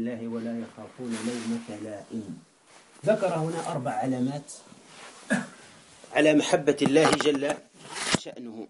الله ولا يخافون لومة لائم. ذكر هنا 4 علامات على محبة الله جل شأنه.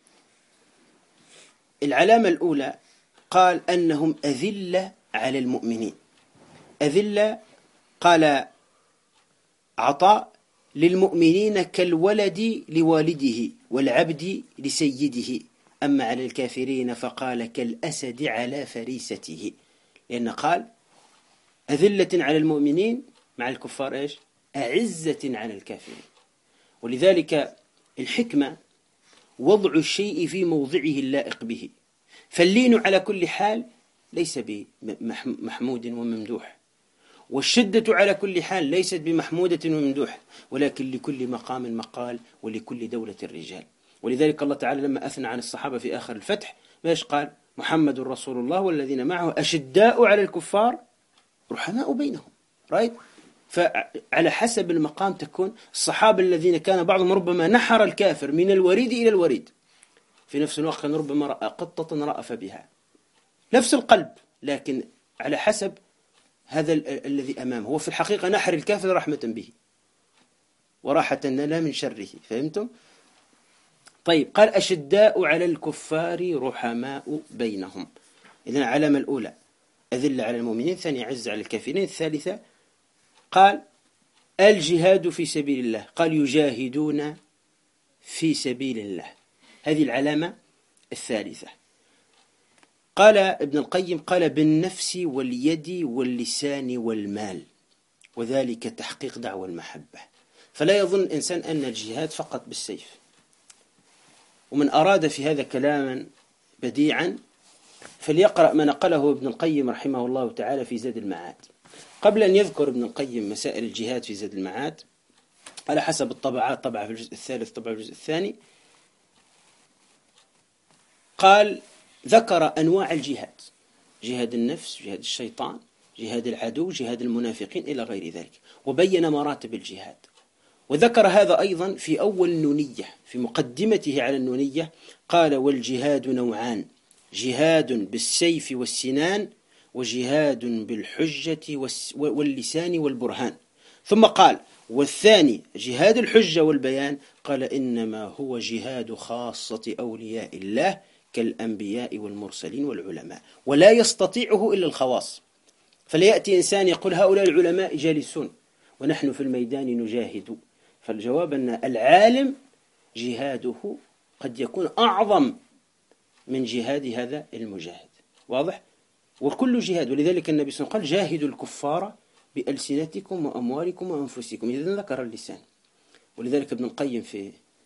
العلامة الأولى قال أنهم أذلة على المؤمنين. أذلة قال عطاء للمؤمنين كالولد لوالده والعبد لسيده، أما على الكافرين فقال كالأسد على فريسته، لأن قال أذلة على المؤمنين مع الكفار إيش؟ أعزة على الكافرين. ولذلك الحكمة وضع الشيء في موضعه اللائق به، فاللين على كل حال ليس بمحمود وممدوح، والشدة على كل حال ليست بمحمودة وممدوح، ولكن لكل مقام مقال ولكل دولة رجال. ولذلك الله تعالى لما أثنى عن الصحابة في آخر الفتح ماذا قال؟ محمد رسول الله والذين معه أشداء على الكفار رحماء بينهم. رايت؟ فعلى حسب المقام تكون. الصحابة الذين كان بعضهم ربما نحر الكافر من الوريد إلى الوريد، في نفس الوقت كان ربما رأى قطة رأف بها، نفس القلب، لكن على حسب هذا الذي أمامه. هو في الحقيقة نحر الكافر رحمة به وراحة لا من شره. فهمتم؟ طيب، قال أشداء على الكفار رحماء بينهم. إذن العلامة الأولى أذلة على المؤمنين، ثانية عز على الكافرين، الثالثة قال الجهاد في سبيل الله، قال يجاهدون في سبيل الله. هذه العلامة الثالثة. قال ابن القيم قال بالنفس واليد واللسان والمال، وذلك تحقيق دعوى المحبة. فلا يظن الإنسان أن الجهاد فقط بالسيف. ومن أراد في هذا كلاما بديعا فليقرأ ما نقله ابن القيم رحمه الله تعالى في زاد المعاد. قبل أن يذكر ابن القيم مسائل الجهاد في زاد المعاد على حسب الطبعات، طبعة في الجزء الثالث، طبعة في الجزء الثاني، قال ذكر أنواع الجهاد: جهاد النفس، جهاد الشيطان، جهاد العدو، جهاد المنافقين، إلى غير ذلك، وبين مراتب الجهاد. وذكر هذا أيضا في أول النونية، في مقدمته على النونية قال والجهاد نوعان: جهاد بالسيف والسنان، وجهاد بالحجة واللسان والبرهان. ثم قال والثاني جهاد الحجة والبيان، قال إنما هو جهاد خاصة أولياء الله كالأنبياء والمرسلين والعلماء، ولا يستطيعه إلا الخواص. فليأتي إنسان يقول هؤلاء العلماء جالسون ونحن في الميدان نجاهد، فالجواب أن العالم جهاده قد يكون أعظم من جهاد هذا المجاهد. واضح؟ وكل جهاد. ولذلك النبي صلى الله عليه وسلم قال جاهدوا الكفار بألسنتكم وأموالكم وأنفسكم، إذن ذكر اللسان. ولذلك ابن القيم في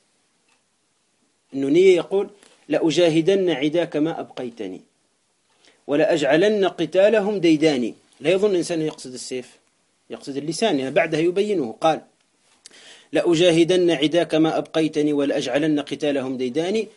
النونية يقول لأجاهدن عداك ما أبقيتني ولأجعلن قتالهم ديداني. لا يظن الإنسان يقصد السيف، يقصد اللسان، يعني بعدها يبينه. قال لأجاهدن عداك ما أبقيتني ولأجعلن قتالهم ديداني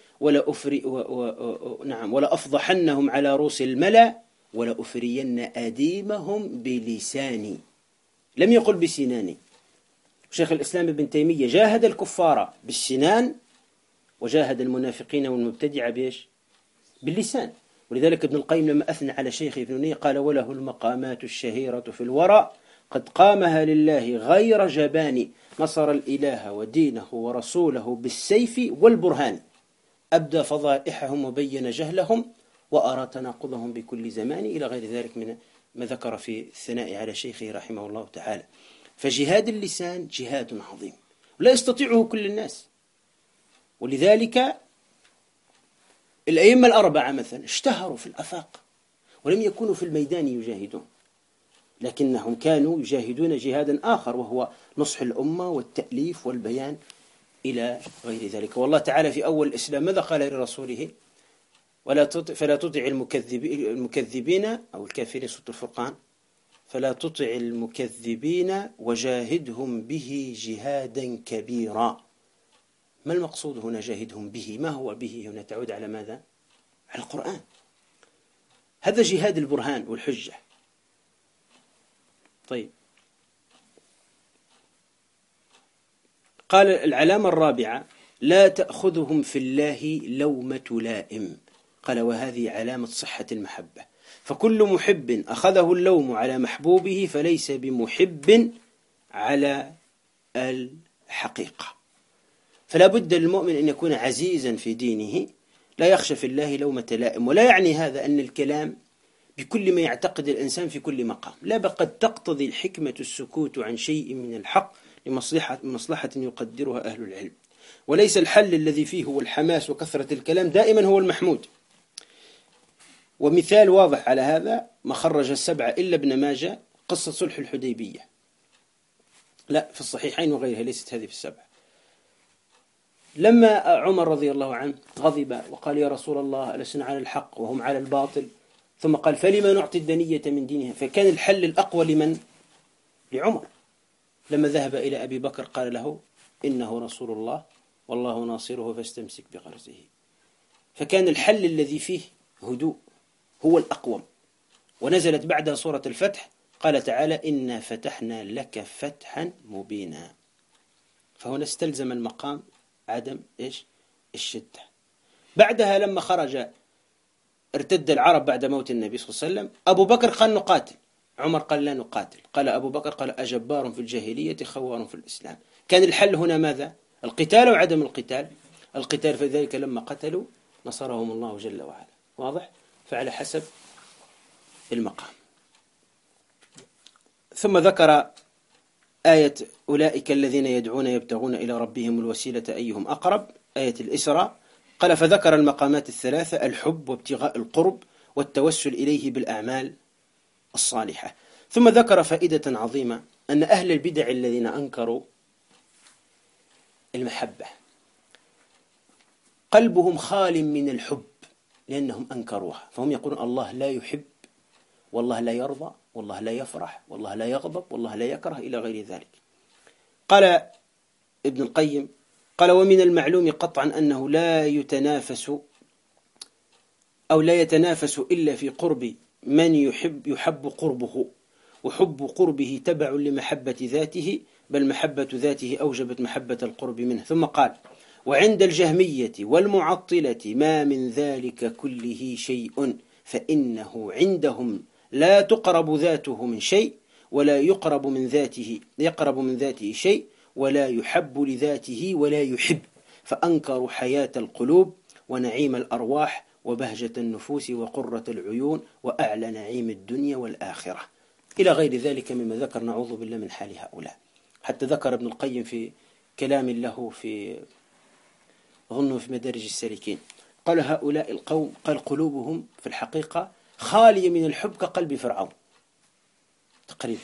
ولأفضحنهم على رؤوس الملأ ولأفرين أديمهم بلساني. لم يقل بسناني. شيخ الإسلام ابن تيمية جاهد الكفار بالسنان وجاهد المنافقين والمبتدعة بإيش؟ باللسان. ولذلك ابن القيم لما أثنى على شيخه ابن نونية قال وله المقامات الشهيرة في الورى قد قامها لله غير جبان، نصر الإله ودينه ورسوله بالسيف والبرهان، أبدى فضائحهم وبين جهلهم وأرى تناقضهم بكل زمان، إلى غير ذلك من ما ذكر في الثناء على شيخه رحمه الله تعالى. فجهاد اللسان جهاد عظيم لا يستطيعه كل الناس. ولذلك الأئمة الأربعة مثلا اشتهروا في الآفاق ولم يكونوا في الميدان يجاهدون، لكنهم كانوا يجاهدون جهادا آخر وهو نصح الأمة والتأليف والبيان إلى غير ذلك. والله تعالى في أول الإسلام ماذا قال لرسوله؟ فلا تطع المكذبين أو الكافرين، سورة الفرقان، فلا تطع المكذبين وجاهدهم به جهادا كبيرا. ما المقصود هنا جاهدهم به؟ ما هو به هنا؟ تعود على ماذا؟ على القرآن. هذا جهاد البرهان والحجة. طيب، قال العلامة الرابعة لا تأخذهم في الله لومة لائم. قال وهذه علامة صحة المحبة. فكل محب أخذه اللوم على محبوبه فليس بمحب على الحقيقة. فلا بد للمؤمن أن يكون عزيزا في دينه لا يخشى في الله لومة لائم. ولا يعني هذا أن الكلام بكل ما يعتقد الإنسان في كل مقام، لا، بل قد تقتضي الحكمة السكوت عن شيء من الحق لمصلحة يقدرها أهل العلم. وليس الحل الذي فيه هو الحماس وكثرة الكلام دائما هو المحمود. ومثال واضح على هذا ما خرج السبعة إلا ابن ماجه قصة صلح الحديبية، لا في الصحيحين وغيرها، ليست هذه في السبعة. لما عمر رضي الله عنه غضب وقال يا رسول الله ألسنا على الحق وهم على الباطل، ثم قال فلما نعطي الدنية من دينها، فكان الحل الأقوى لمن؟ لعمر. لما ذهب إلى أبي بكر قال له إنه رسول الله والله ناصره فاستمسك بغرزه. فكان الحل الذي فيه هدوء هو الأقوم. ونزلت بعدها سورة الفتح، قال تعالى إنا فتحنا لك فتحا مبينا. فهنا استلزم المقام عدم الشدة. بعدها لما خرج ارتد العرب بعد موت النبي صلى الله عليه وسلم، أبو بكر قال نقاتل، عمر قال لا نقاتل. قال أبو بكر قال أجبار في الجاهلية خوار في الإسلام. كان الحل هنا ماذا؟ القتال أو عدم القتال؟ القتال. فذلك لما قتلوا نصرهم الله جل وعلا. واضح؟ فعلى حسب المقام. ثم ذكر آية أولئك الذين يدعون يبتغون إلى ربهم الوسيلة أيهم أقرب، آية الإسراء. قال فذكر المقامات الثلاثة: الحب وابتغاء القرب والتوسل إليه بالأعمال الصالحة. ثم ذكر فائدة عظيمة، أن أهل البدع الذين أنكروا المحبة قلبهم خال من الحب لأنهم أنكروها، فهم يقولون الله لا يحب والله لا يرضى والله لا يفرح والله لا يغضب والله لا يكره إلى غير ذلك. قال ابن القيم قال ومن المعلوم قطعا أنه لا يتنافس إلا في قرب من يحب قربه، وحب قربه تبع لمحبة ذاته، بل محبة ذاته أوجبت محبة القرب منه. ثم قال وعند الجهمية والمعطلة ما من ذلك كله شيء، فإنه عندهم لا تقرب ذاته من شيء ولا يقرب من ذاته شيء ولا يحب لذاته ولا يحب، فأنكروا حياة القلوب ونعيم الأرواح وبهجة النفوس وقرة العيون وأعلى نعيم الدنيا والآخرة إلى غير ذلك مما ذكر. نعوذ بالله من حال هؤلاء. حتى ذكر ابن القيم في كلام له في ظنه في مدارج السالكين، قال هؤلاء القوم قال قلوبهم في الحقيقة خالية من الحب كقلب فرعون تقريبا،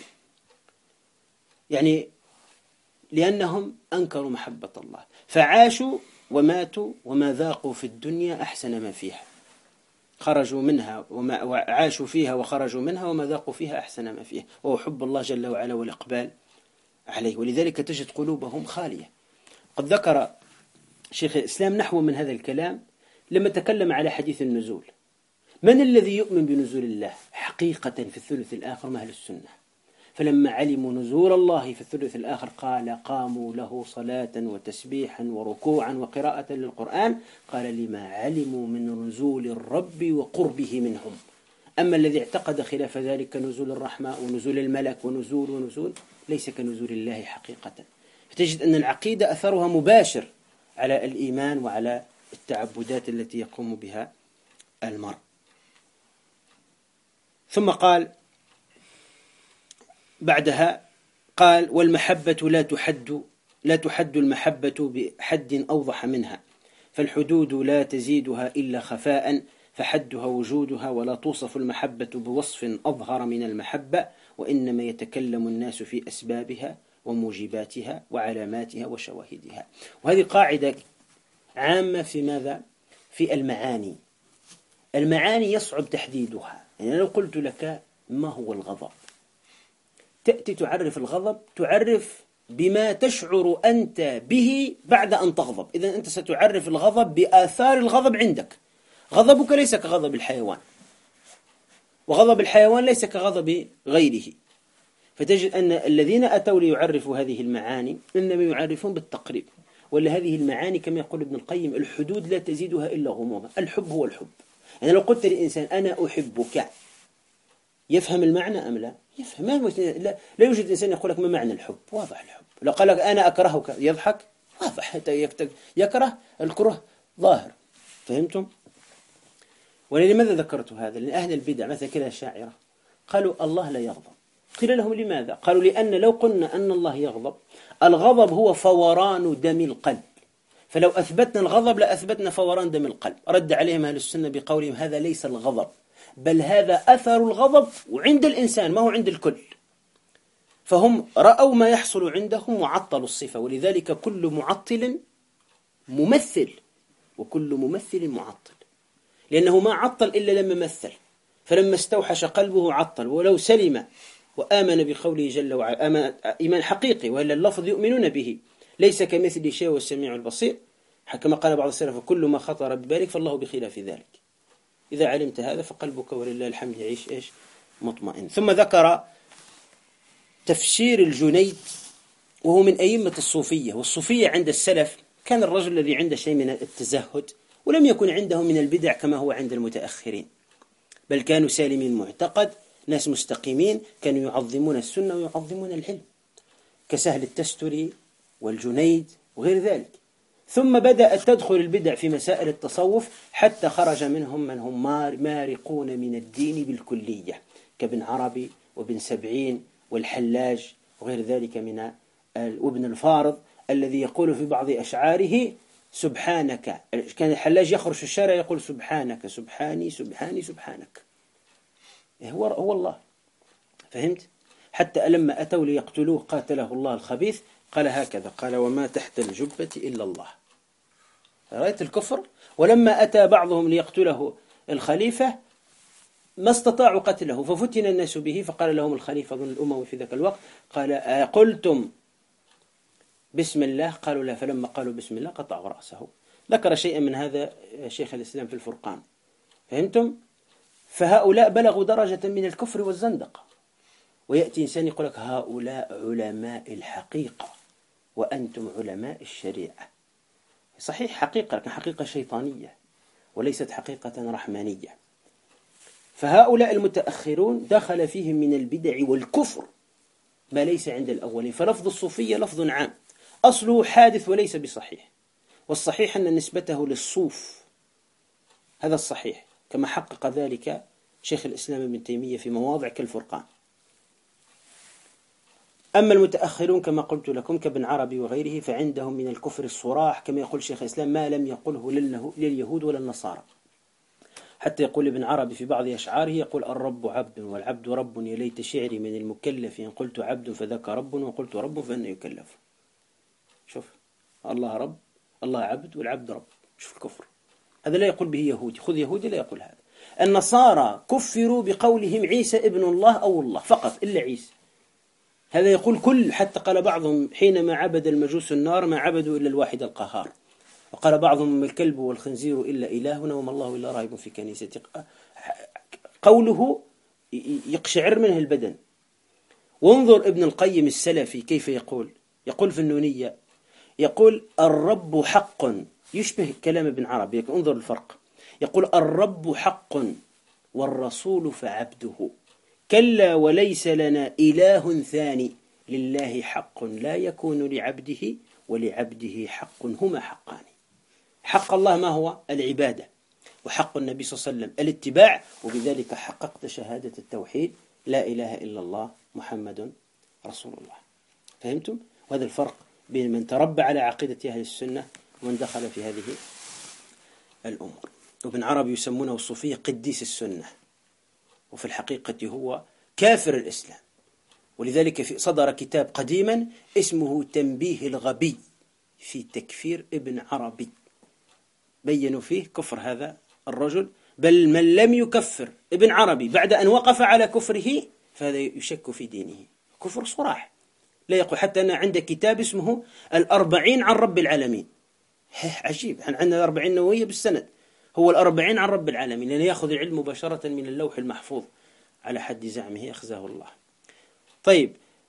يعني لأنهم أنكروا محبة الله، فعاشوا وماتوا وما ذاقوا في الدنيا أحسن ما فيها، خرجوا منها وعاشوا فيها وخرجوا منها وما ذاقوا فيها أحسن ما فيها، وهو حب الله جل وعلا والإقبال عليه، ولذلك تجد قلوبهم خالية. قد ذكر شيخ الإسلام نحو من هذا الكلام لما تكلم على حديث النزول. من الذي يؤمن بنزول الله حقيقة في الثلث الآخر؟ أهل السنة. فلما علموا نزول الله في الثلث الآخر قال قاموا له صلاة وتسبيحا وركوعا وقراءة للقرآن، قال لما علموا من نزول الرب وقربه منهم. أما الذي اعتقد خلاف ذلك نزول الرحمة ونزول الملك ونزول ليس كنزول الله حقيقة. فتجد أن العقيدة أثرها مباشر على الإيمان وعلى التعبدات التي يقوم بها المرء. ثم قال بعدها قال والمحبة لا تحد المحبة بحد أوضح منها، فالحدود لا تزيدها إلا خفاء، فحدها وجودها، ولا توصف المحبة بوصف أظهر من المحبة، وإنما يتكلم الناس في أسبابها وموجباتها وعلاماتها وشواهدها. وهذه قاعدة عامة في ماذا؟ في المعاني. المعاني يصعب تحديدها. يعني لو قلت لك ما هو الغضب، تأتي تعرف الغضب، تعرف بما تشعر أنت به بعد أن تغضب. إذن أنت ستعرف الغضب بآثار الغضب عندك. غضبك ليس كغضب الحيوان، وغضب الحيوان ليس كغضب غيره. فتجد أن الذين أتوا ليعرفوا هذه المعاني إنما يعرفون بالتقريب. ولهذه المعاني كما يقول ابن القيم الحدود لا تزيدها إلا غموضا. الحب هو الحب. يعني لو قلت للإنسان أنا أحبك، يفهم المعنى أم لا؟ يفهم. لا يوجد إنسان يقول لك ما معنى الحب. واضح الحب. لو قال لك أنا أكرهك يضحك. واضح. يكره الكره ظاهر. فهمتم؟ ولماذا ذكرت هذا؟ لأن أهل البدع مثل كده الشاعرة قالوا الله لا يغضب. قيل لهم لماذا؟ قالوا لأن لو قلنا أن الله يغضب، الغضب هو فوران دم القلب، فلو أثبتنا الغضب لأثبتنا فوران دم القلب. رد عليهم أهل السنة بقولهم هذا ليس الغضب، بل هذا أثر الغضب وعند الإنسان ما هو عند الكل. فهم رأوا ما يحصل عندهم وعطلوا الصفة، ولذلك كل معطل ممثل وكل ممثل معطل، لأنه ما عطل إلا لما مثل. فلما استوحش قلبه عطل، ولو سلم وآمن بقوله جل وعلا إيمان حقيقي، وإلا اللفظ يؤمنون به ليس كمثل شيء والسميع البصير، كما قال بعض السلف كل ما خطر ببالك فالله بخلاف ذلك. إذا علمت هذا فقلبك ولله الحمد يعيش مطمئن. ثم ذكر تفسير الجنيد، وهو من أئمة الصوفية. والصوفية عند السلف كان الرجل الذي عنده شيء من التزهد، ولم يكن عنده من البدع كما هو عند المتأخرين، بل كانوا سالمين المعتقد، ناس مستقيمين، كانوا يعظمون السنة ويعظمون العلم، كسهل التستري والجنيد وغير ذلك. ثم بدأت تدخل البدع في مسائل التصوف، حتى خرج منهم من هم مارقون من الدين بالكلية، كابن عربي وابن سبعين والحلاج وغير ذلك من وابن الفارض، الذي يقول في بعض أشعاره سبحانك. كان الحلاج يخرج في الشارع يقول سبحانك سبحاني سبحاني سبحانك، هو الله. فهمت؟ حتى لما أتوا ليقتلوه قاتله الله الخبيث قال هكذا، قال وما تحت الجبة إلا الله. رأيت الكفر؟ ولما أتى بعضهم ليقتله الخليفة ما استطاعوا قتله، ففتن الناس به، فقال لهم الخليفة ظن الأموي في ذاك الوقت قال قلتم بسم الله؟ قالوا لا. فلما قالوا بسم الله قطعوا رأسه. ذكر شيئا من هذا شيخ الإسلام في الفرقان. فهمتم؟ فهؤلاء بلغوا درجة من الكفر والزندقة. ويأتي إنسان يقول لك هؤلاء علماء الحقيقة وأنتم علماء الشريعة. صحيح حقيقة، لكن حقيقة شيطانية وليست حقيقة رحمانية. فهؤلاء المتأخرون دخل فيهم من البدع والكفر ما ليس عند الأولين. فلفظ الصوفية لفظ عام أصله حادث وليس بصحيح، والصحيح أن نسبته للصوف، هذا الصحيح، كما حقق ذلك شيخ الإسلام ابن تيمية في مواضع كالفرقان. أما المتأخرون كما قلت لكم كابن عربي وغيره فعندهم من الكفر الصراح، كما يقول شيخ الإسلام ما لم يقله لليهود ولا النصارى. حتى يقول ابن عربي في بعض أشعاره يقول الرب عبد والعبد رب، يا ليت شعري من المكلف إن قلت عبد فذاك رب وقلت رب فأنا يكلف. شوف، الله رب، الله عبد، والعبد رب. شوف الكفر هذا لا يقول به يهودي. خذ يهودي لا يقول هذا. النصارى كفروا بقولهم عيسى ابن الله أو الله فقط إلا عيسى. هذا يقول كل، حتى قال بعضهم حينما عبد المجوس النار ما عبدوا إلا الواحد القهار، وقال بعضهم الكلب والخنزير إلا إلهنا وما الله إلا راهب في كنيسته. قوله يقشعر منه البدن. وانظر ابن القيم السلفي كيف يقول في النونية، يقول الرب حق، يشبه كلام ابن عربي. انظر الفرق، يقول الرب حق والرسول فعبده، كلا وليس لنا إله ثاني، لله حق لا يكون لعبده ولعبده حق، هما حقان. حق الله ما هو؟ العبادة، وحق النبي صلى الله عليه وسلم الاتباع، وبذلك حققت شهادة التوحيد لا إله إلا الله محمد رسول الله. فهمتم؟ وهذا الفرق بين من تربى على عقيدة أهل السنة ومن دخل في هذه الأمور. وابن عربي يسمونه الصوفية قديس السنة، وفي الحقيقة هو كافر الإسلام. ولذلك صدر كتاب قديما اسمه تنبيه الغبي في تكفير ابن عربي، بينوا فيه كفر هذا الرجل، بل من لم يكفر ابن عربي بعد أن وقف على كفره فهذا يشك في دينه، كفر صراح. لا يقول حتى أن عند كتاب اسمه 40 عن رب العالمين. عجيب، عندنا 40 نووية بالسند، هو 40 عن رب العالمين، لأنه يأخذ العلم مباشرة من اللوح المحفوظ على حد زعمه أخزاه الله. طيب،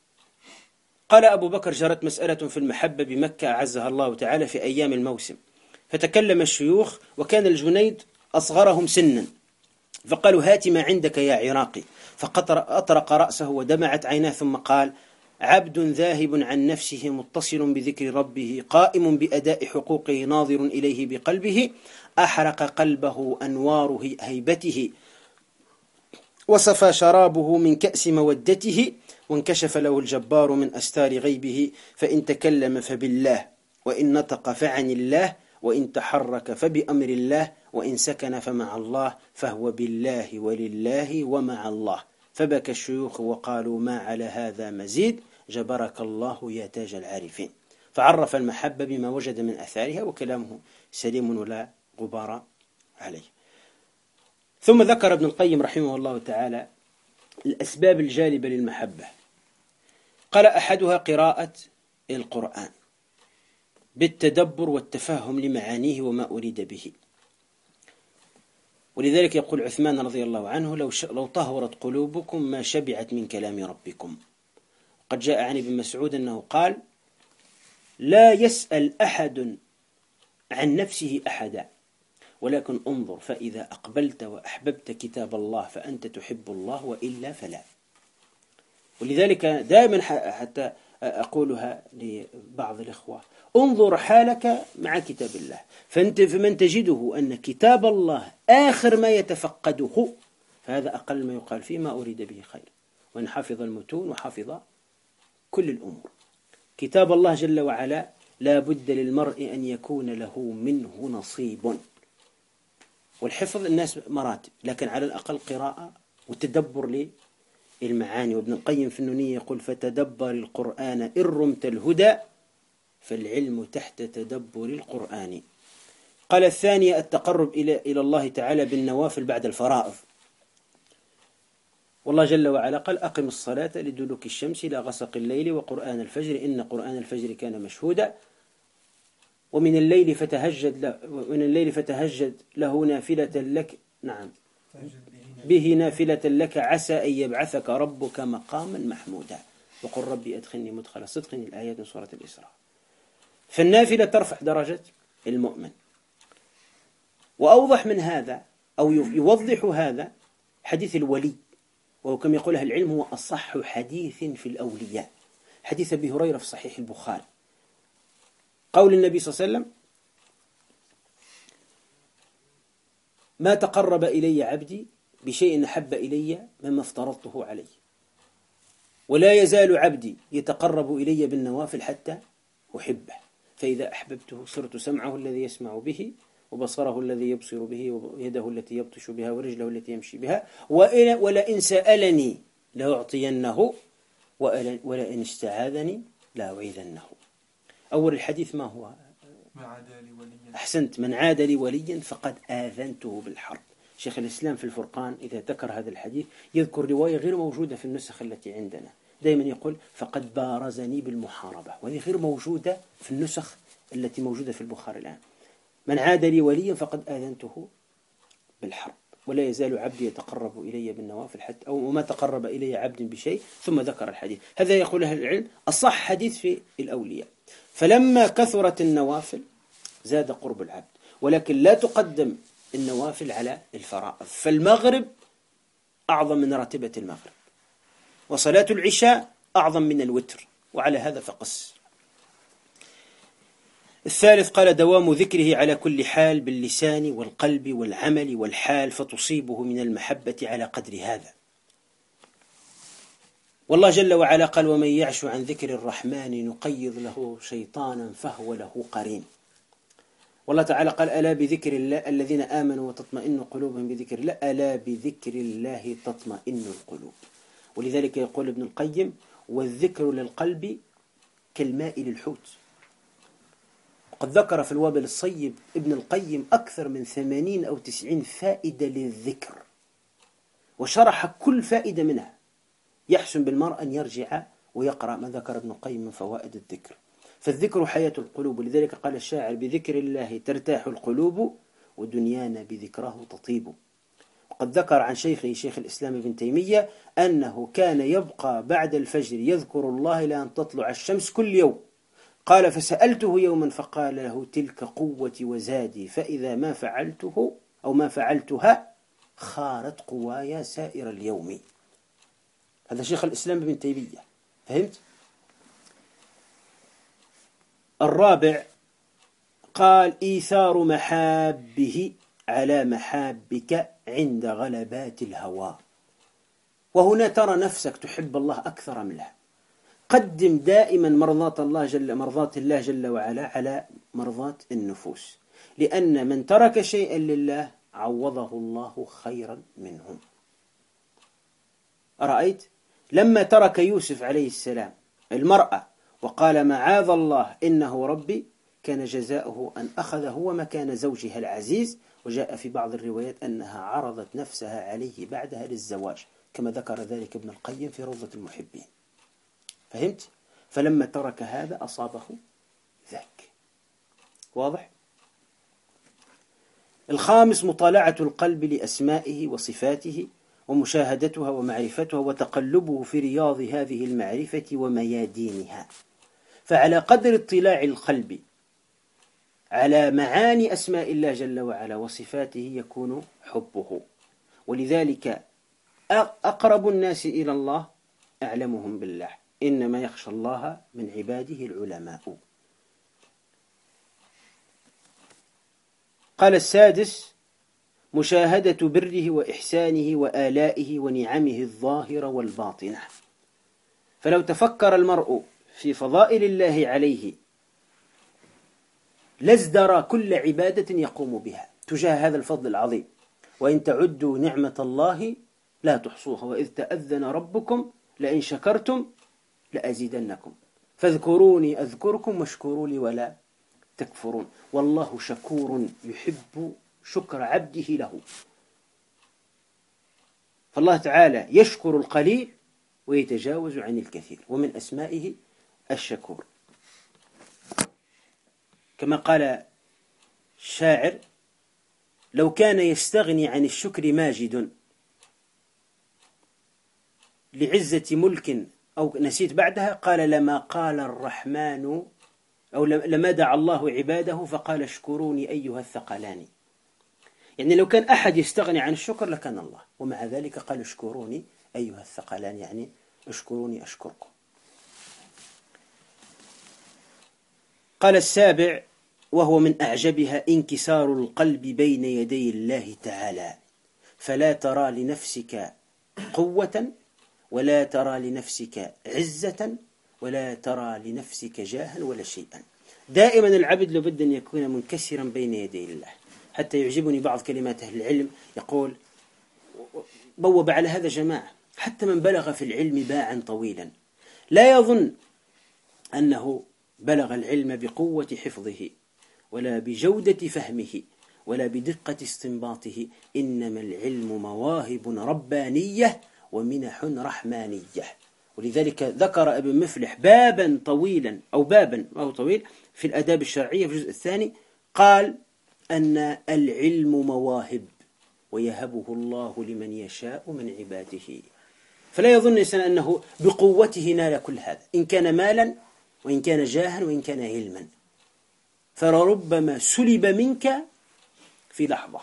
قال أبو بكر جرت مسألة في المحبة بمكة أعزها الله تعالى في أيام الموسم، فتكلم الشيوخ، وكان الجنيد أصغرهم سنا، فقالوا هات ما عندك يا عراقي. فأطرق رأسه ودمعت عيناه ثم قال: عبد ذاهب عن نفسه متصل بذكر ربه قائم بأداء حقوقه ناظر إليه بقلبه، أحرق قلبه أنوار هيبته وصفى شرابه من كأس مودته، وانكشف له الجبار من أستار غيبه، فإن تكلم فبالله، وإن نطق فعن الله، وإن تحرك فبأمر الله، وإن سكن فمع الله، فهو بالله ولله ومع الله. فبكى الشيوخ وقالوا: ما على هذا مزيد، جبرك الله يا تاج العارفين. فعرف المحبة بما وجد من أثارها، وكلامه سليم ولا غبار عليه. ثم ذكر ابن القيم رحمه الله تعالى الأسباب الجالبة للمحبة. قال: أحدها قراءة القرآن بالتدبر والتفهم لمعانيه وما أريد به. ولذلك يقول عثمان رضي الله عنه: لو طهرت قلوبكم ما شبعت من كلام ربكم. قد جاء عن ابن مسعود أنه قال: لا يسأل أحد عن نفسه أحدا، ولكن انظر فإذا أقبلت وأحببت كتاب الله فأنت تحب الله، وإلا فلا. ولذلك دائما حتى أقولها لبعض الإخوة: انظر حالك مع كتاب الله، فمن تجده أن كتاب الله آخر ما يتفقده فهذا أقل ما يقال فيه ما أريد به خير، وإن حفظ المتون وحفظ كل الأمور. كتاب الله جل وعلا لا بد للمرء أن يكون له منه نصيب، والحفظ الناس مراتب، لكن على الأقل قراءة وتدبر للمعاني. وابن القيم في النونية يقول: فتدبر القرآن إن رمت الهدى، فالعلم تحت تدبر القرآن. قال: الثانية التقرب إلى الله تعالى بالنوافل بعد الفرائض. والله جل وعلا قال: أقم الصلاة لدلوك الشمس إلى غسق الليل وقرآن الفجر إن قرآن الفجر كان مشهودا، ومن الليل فتهجد له نافلة لك، نعم، به نافلة لك عسى أن يبعثك ربك مقاما محمودا، وقل ربي أدخلني مدخل صدق، الآيات من سورة الإسراء. فالنافلة ترفع درجة المؤمن. وأوضح من هذا أو يوضح هذا حديث الولي، وهو كما يقول أهل العلم هو أصح حديث في الأولياء، حديث أبي هريرة في صحيح البخاري، قول النبي صلى الله عليه وسلم: ما تقرب إلي عبدي بشيء أحب إلي مما افترضته عليه، ولا يزال عبدي يتقرب إلي بالنوافل حتى أحبه، فإذا أحببته صرت سمعه الذي يسمع به، وبصره الذي يبصر به، ويده التي يبطش بها، ورجله التي يمشي بها، ولئن سألني لأعطينه، ولئن استعاذني لأعيذنه. أول الحديث ما هو؟ أحسنت: من عاد لي وليا فقد آذنته بالحرب. شيخ الإسلام في الفرقان إذا ذكر هذا الحديث يذكر رواية غير موجودة في النسخ التي عندنا، دائما يقول: فقد بارزني بالمحاربة، وهذه غير موجودة في النسخ التي موجودة في البخاري الآن. من عاد لي وليا فقد آذنته بالحرب، ولا يزال عبدي يتقرب إلي بالنوافل حتى، أو ما تقرب إلي عبد بشيء، ثم ذكر الحديث. هذا يقول أهل العلم أصح حديث في الأولياء. فلما كثرت النوافل زاد قرب العبد، ولكن لا تقدم النوافل على الفرائض، فالمغرب أعظم من راتبة المغرب، وصلاة العشاء أعظم من الوتر، وعلى هذا فقس. الثالث قال: دوام ذكره على كل حال باللسان والقلب والعمل والحال، فتصيبه من المحبة على قدر هذا. والله جل وعلا قال: ومن يعش عن ذكر الرحمن نقيض له شيطانا فهو له قرين. والله تعالى قال: ألا بذكر الله الذين آمنوا وتطمئن قلوبهم بذكر الله، ألا بذكر الله تطمئن القلوب. ولذلك يقول ابن القيم: والذكر للقلب كالماء للحوت. وقد ذكر في الوابل الصيب ابن القيم أكثر من 80 أو 90 فائدة للذكر، وشرح كل فائدة منها. يحسن بالمرء أن يرجع ويقرأ ما ذكر ابن القيم من فوائد الذكر. فالذكر حياة القلوب، ولذلك قال الشاعر: بذكر الله ترتاح القلوب، ودنيانا بذكره تطيب. وقد ذكر عن شيخه شيخ الإسلام ابن تيمية أنه كان يبقى بعد الفجر يذكر الله إلى أن تطلع الشمس كل يوم. قال: فسألته يوما فقال له: تلك قوتي وزادي، فإذا ما فعلته أو ما فعلتها خارت قوايا سائر اليوم. هذا شيخ الإسلام ابن تيمية. فهمت؟ الرابع قال إيثار محابه على محابك عند غلبات الهوى. وهنا ترى نفسك تحب الله أكثر منه. قدم دائما مرضاة الله جل وعلا على مرضاة النفوس، لأن من ترك شيئا لله عوضه الله خيرا منهم. أرأيت لما ترك يوسف عليه السلام المرأة وقال معاذ الله إنه ربي، كان جزاؤه أن أخذ هو مكان زوجها العزيز. وجاء في بعض الروايات أنها عرضت نفسها عليه بعدها للزواج، كما ذكر ذلك ابن القيم في روضة المحبين. فهمت؟ فلما ترك هذا أصابه ذاك. واضح؟ الخامس مطالعة القلب لأسمائه وصفاته ومشاهدتها ومعرفتها وتقلبه في رياض هذه المعرفة وميادينها. فعلى قدر اطلاع القلب على معاني أسماء الله جل وعلا وصفاته يكون حبه. ولذلك أقرب الناس إلى الله أعلمهم بالله، إنما يخشى الله من عباده العلماء. قال السادس مشاهدة بره وإحسانه وآلائه ونعمه الظاهرة والباطنة. فلو تفكر المرء في فضائل الله عليه لازدرى كل عبادة يقوم بها تجاه هذا الفضل العظيم. وإن تعدوا نعمة الله لا تحصوها، وإذ تأذن ربكم لئن شكرتم لأزيدنكم فاذكروني أذكركم واشكروا لي ولا تكفرون. والله شكور يحب شكر عبده له. فالله تعالى يشكر القليل ويتجاوز عن الكثير، ومن أسمائه الشكور. كما قال الشاعر: لو كان يستغني عن الشكر ماجد لعزة ملك، أو نسيت بعدها قال: لما قال الرحمن أو لما دعا الله عباده فقال اشكروني أيها الثقلان. يعني لو كان أحد يستغني عن الشكر لكان الله، ومع ذلك قال اشكروني أيها الثقلان، يعني اشكروني أشكركم. قال السابع وهو من أعجبها انكسار القلب بين يدي الله تعالى، فلا ترى لنفسك قوة ولا ترى لنفسك عزة ولا ترى لنفسك جاها ولا شيئا. دائما العبد لابد أن يكون منكسرا بين يدي الله. حتى يعجبني بعض كلمات أهل العلم يقول، بوب على هذا جماعة: حتى من بلغ في العلم باعا طويلا لا يظن أنه بلغ العلم بقوة حفظه ولا بجودة فهمه ولا بدقة استنباطه، إنما العلم مواهب ربانية ومنح رحمانية. ولذلك ذكر ابن مفلح بابا طويلا أو بابا ما هو طويل في الآداب الشرعية في الجزء الثاني، قال أن العلم مواهب ويهبه الله لمن يشاء من عباده. فلا يظن الإنسان أنه بقوته نال كل هذا، إن كان مالا وإن كان جاها وإن كان علما، فلربما سلب منك في لحظة.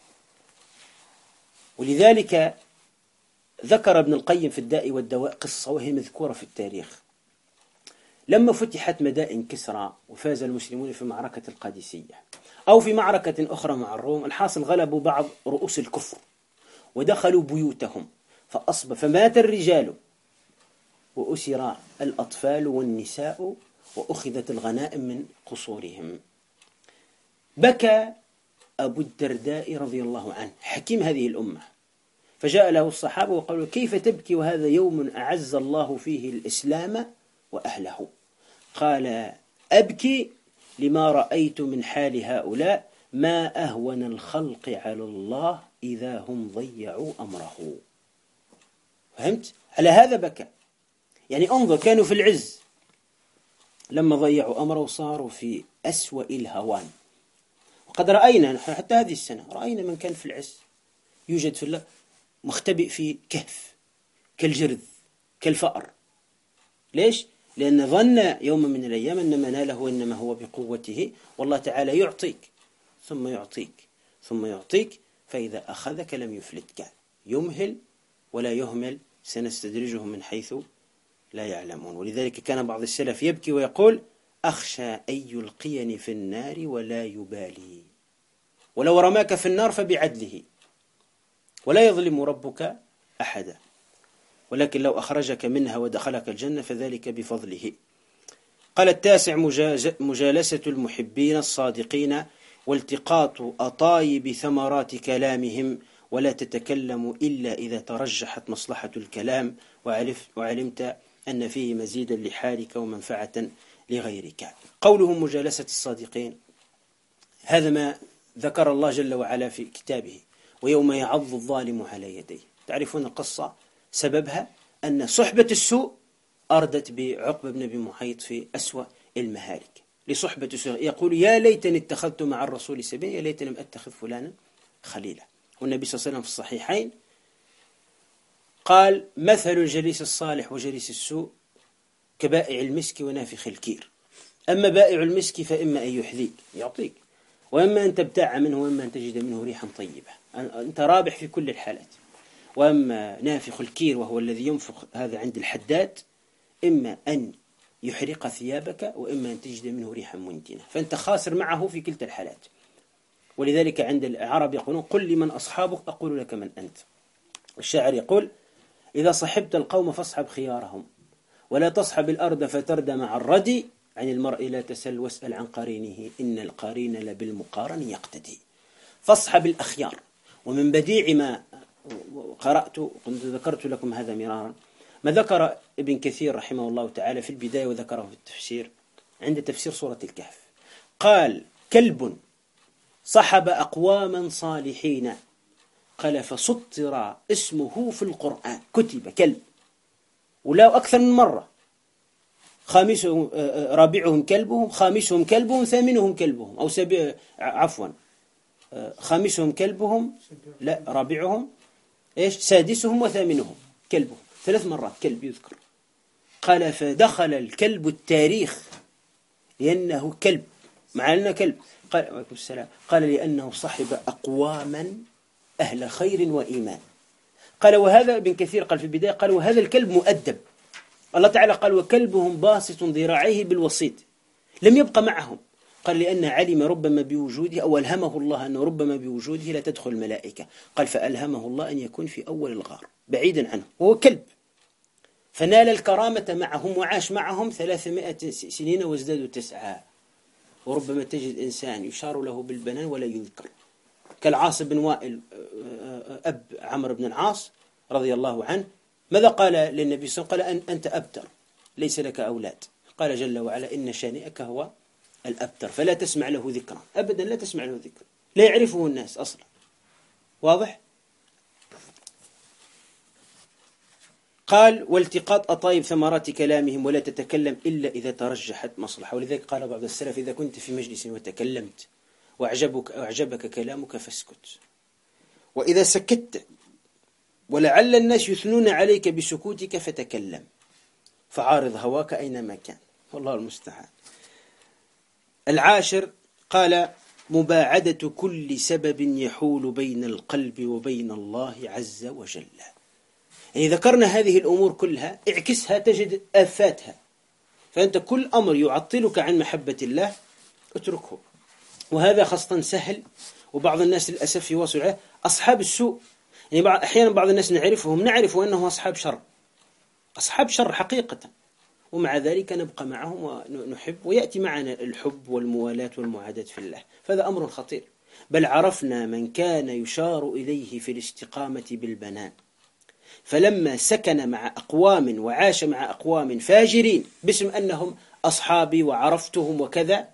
ولذلك ذكر ابن القيم في الداء والدواء قصة وهي مذكورة في التاريخ. لما فتحت مدائن كسرى وفاز المسلمون في معركة القادسية أو في معركة أخرى مع الروم، الحاصل غلبوا بعض رؤوس الكفر ودخلوا بيوتهم فمات الرجال وأسر الأطفال والنساء وأخذت الغنائم من قصورهم. بكى أبو الدرداء رضي الله عنه حكيم هذه الأمة، فجاء له الصحابة وقالوا: كيف تبكي وهذا يوم أعز الله فيه الإسلام وأهله؟ قال: أبكي لما رأيت من حال هؤلاء، ما أهون الخلق على الله إذا هم ضيعوا أمره. فهمت؟ على هذا بكى. يعني انظر، كانوا في العز لما ضيعوا أمره وصاروا في أسوأ الهوان. وقد رأينا حتى هذه السنة رأينا من كان في العز يوجد في الله مختبئ في كهف كالجرذ كالفأر. ليش؟ لأن ظن يوم من الأيام أن ما ناله إنما هو بقوته، والله تعالى يعطيك ثم يعطيك ثم يعطيك، فإذا أخذك لم يفلتك، يمهل ولا يهمل سنستدرجهم من حيث لا يعلمون. ولذلك كان بعض السلف يبكي ويقول: أخشى أن يلقيني في النار ولا يبالي، ولو رماك في النار فبعدله، ولا يظلم ربك أحدا، ولكن لو أخرجك منها ودخلك الجنة فذلك بفضله. قال التاسع: مجالسة المحبين الصادقين والتقاط أطايب ثمرات كلامهم، ولا تتكلم إلا إذا ترجحت مصلحة الكلام وعلمت أن فيه مزيدا لحالك ومنفعة لغيرك. قوله مجالسة الصادقين، هذا ما ذكر الله جل وعلا في كتابه: ويوم يعض الظالم على يديه. تعرفون القصة، سببها أن صحبة السوء أردت بعقبة بن أبي معيط في أسوأ المهالك لصحبة السوء، يقول: يا ليتني اتخذت مع الرسول سبيلا، يا ليتني لم أتخذ فلانا خليلا. والنبي صلى الله عليه وسلم في الصحيحين قال: مثل الجليس الصالح وجليس السوء كبائع المسك ونافخ الكير. أما بائع المسك فإما أن يحذيك يعطيك، وإما أن تبتاع منه، وإما أن تجد منه ريحا طيبة، أنت رابح في كل الحالات. وأما نافخ الكير وهو الذي ينفخ، هذا عند الحداد، إما أن يحرق ثيابك، وإما أن تجد منه ريحا منتنة، فأنت خاسر معه في كلتا الحالات. ولذلك عند العرب يقولون: قل لمن أصحابك أقول لك من أنت. الشاعر يقول: إذا صحبت القوم فاصحب خيارهم، ولا تصحب الأرض فترد مع الردي، عن المرء لا تسل واسأل عن قرينه، إن القرين لبالمقارن يقتدي. فاصحب الأخيار. ومن بديع ما قرأت، كنت ذكرت لكم هذا مرارا، ما ذكر ابن كثير رحمه الله تعالى في البداية وذكره في التفسير عند تفسير سورة الكهف. قال: كلب صحب أقواما صالحين، قال: فسطر اسمه في القرآن، كتب كلب، ولا أكثر من مرة، خامسهم رابعهم كلبهم، خامسهم كلبهم، ثامنهم كلبهم، أو عفوا خامسهم كلبهم، لا رابعهم إيش، سادسهم وثامنهم كلبهم، 3 مرات كلب يذكر. قال: فدخل الكلب التاريخ لأنه كلب، مع أنه كلب. قال: عليكم السلام. قال: لأنه صحب أقواما أهل خير وإيمان. قال: وهذا ابن كثير قال في البداية، قال: وهذا الكلب مؤدب. الله تعالى قال: وكلبهم باسط ذراعيه بالوسيط، لم يبقى معهم. قال: لأن علم ربما بوجوده، أو ألهمه الله أنه ربما بوجوده لا تدخل الملائكة. قال: فألهمه الله أن يكون في أول الغار بعيدا عنه، وهو كلب، فنال الكرامة معهم وعاش معهم 300 سنين وازدادوا 9. وربما تجد إنسان يشار له بالبنان ولا يذكر، كالعاص بن وائل أب عمرو بن العاص رضي الله عنه. ماذا قال للنبي صلى الله عليه وسلم؟ قال: أنت أبتر، ليس لك أولاد. قال جل وعلا: إن شانئك هو الأبتر، فلا تسمع له ذكرا، أبدا لا تسمع له ذكرا، لا يعرفه الناس أصلا. واضح؟ قال: والتقاط أطايب ثمرات كلامهم، ولا تتكلم إلا إذا ترجحت مصلحة. ولذلك قال بعض السلف: إذا كنت في مجلس وتكلمت وأعجبك كلامك فاسكت، وإذا سكت ولعل الناس يثنون عليك بسكوتك فتكلم، فعارض هواك أينما كان، والله المستعان. العاشر قال: مباعدة كل سبب يحول بين القلب وبين الله عز وجل. يعني ذكرنا هذه الأمور كلها، اعكسها تجد آفاتها. فأنت كل أمر يعطلك عن محبة الله اتركه. وهذا خاصة سهل، وبعض الناس للأسف يواصل عليه. أصحاب السوء، يعني أحيانا بعض الناس نعرفهم، نعرف أنهم أصحاب شر، أصحاب شر حقيقة، ومع ذلك نبقى معهم ونحب، ويأتي معنا الحب والموالاة والمعاداة في الله. فهذا أمر خطير. بل عرفنا من كان يشار إليه في الاستقامة بالبنان، فلما سكن مع أقوام وعاش مع أقوام فاجرين باسم أنهم أصحابي وعرفتهم وكذا،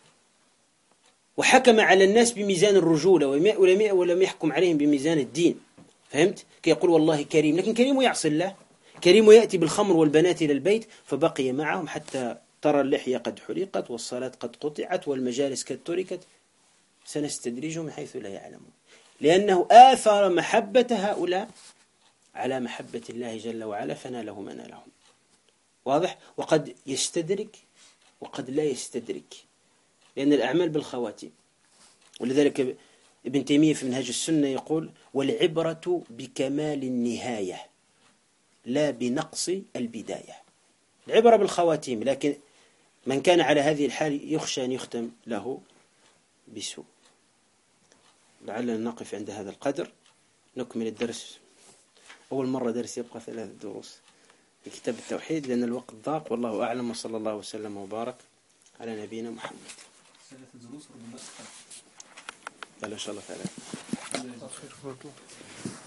وحكم على الناس بميزان الرجولة ولم يحكم عليهم بميزان الدين. فهمت؟ كي يقول والله كريم، لكن كريم ويعصي الله، كريم ويأتي بالخمر والبنات إلى البيت، فبقي معهم حتى ترى اللحية قد حرقت والصلاة قد قطعت والمجالس قد تركت. سنستدرجهم من حيث لا يعلمون، لأنه آثر محبة هؤلاء على محبة الله جل وعلا فناله ما نالهم. واضح؟ وقد يستدرك وقد لا يستدرك، لأن الأعمال بالخواتيم. ولذلك ابن تيمية في منهج السنة يقول: والعبرة بكمال النهاية لا بنقص البداية. العبرة بالخواتيم، لكن من كان على هذه الحال يخشى أن يختم له بسوء. لعلنا نقف عند هذا القدر، نكمل الدرس. أول مرة درس يبقى 3 دروس في كتاب التوحيد لأن الوقت ضاق، والله أعلم، وصلى الله وسلم وبارك على نبينا محمد. 3 دروس ربما إن شاء الله تعالى.